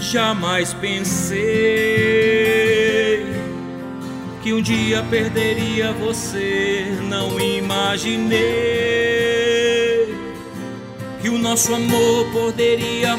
Jamais pensei que um dia perderia você. Não imaginei que o nosso amor poderia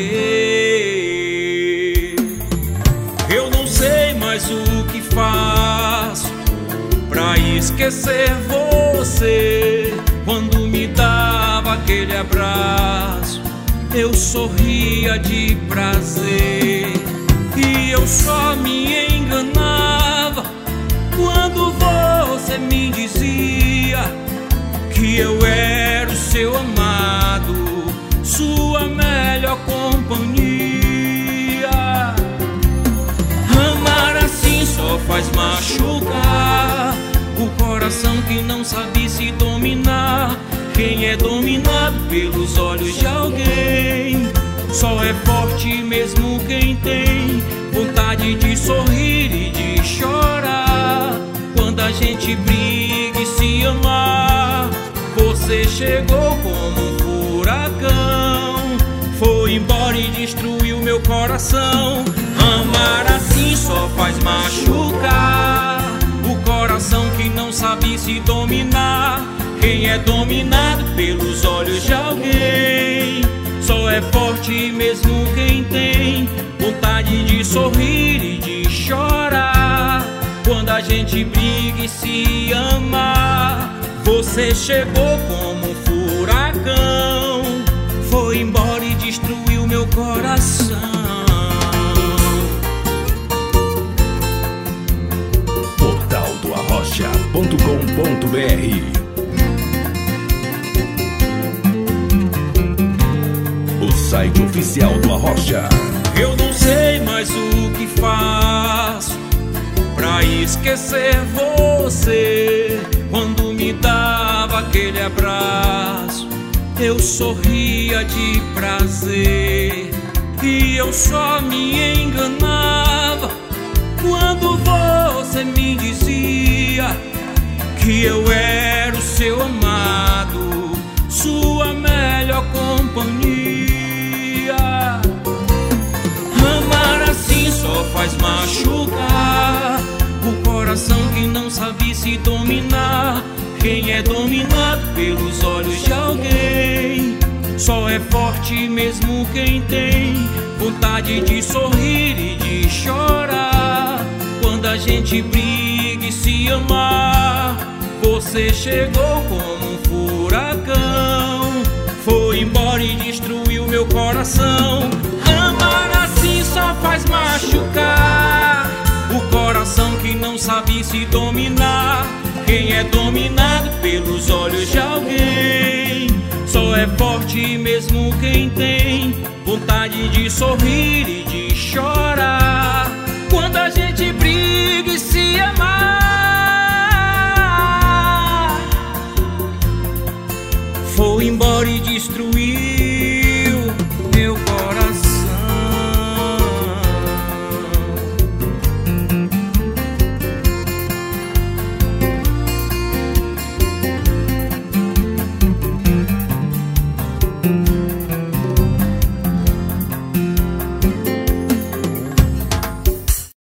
morrer. Eu não sei mais o que faço pra esquecer você. Quando me dava aquele abraço, eu sorria de prazer. E eu só me enganava quando você me dizia que eu era o seu amado, sua melhor companhia. Amar assim só faz machucar o coração que não sabe se dominar. Quem é dominado pelos olhos de alguém só é forte mesmo quem tem vontade de sorrir e de chorar. Quando a gente briga e se amar, você chegou como um furacão, foi embora e destruiu meu coração. Amar assim só faz machucar o coração que não sabe se dominar. Quem é dominado pelos olhos de alguém só é forte mesmo quem tem vontade de sorrir e de chorar. Quando a gente briga e se ama, você chegou como um furacão, foi embora e destruiu meu coração. portaldoarrocha.com.br, o site oficial do Arrocha. Eu não sei mais o que faço pra esquecer você. Quando me dava aquele abraço, eu sorria de prazer. E eu só me enganava quando você me dizia que eu era o seu amado, sua melhor companhia. Amar assim só faz machucar o coração que não sabe se dominar. Quem é dominado pelos olhos de alguém só é forte mesmo quem tem vontade de sorrir e de chorar. Quando a gente briga e se amar, você chegou como um furacão, foi embora e destruiu meu coração. Amar assim só faz machucar o coração que não sabe se dominar. Quem é dominado pelos olhos de alguém só é forte mesmo quem tem vontade de sorrir e de chorar. Quando a gente briga e se amar, foi embora e destruiu